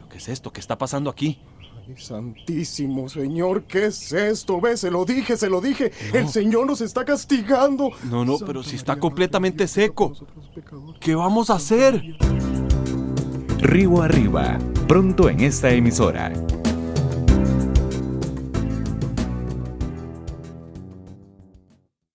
¿Qué es esto? ¿Qué está pasando aquí? Ay, santísimo Señor, ¿qué es esto? ¿Ves? Se lo dije. No. El Señor nos está castigando. No, Santa pero si María, está Madre completamente de Dios, ruega por seco. nosotros pecadores. ¿Qué vamos a hacer? Río Arriba, pronto en esta emisora.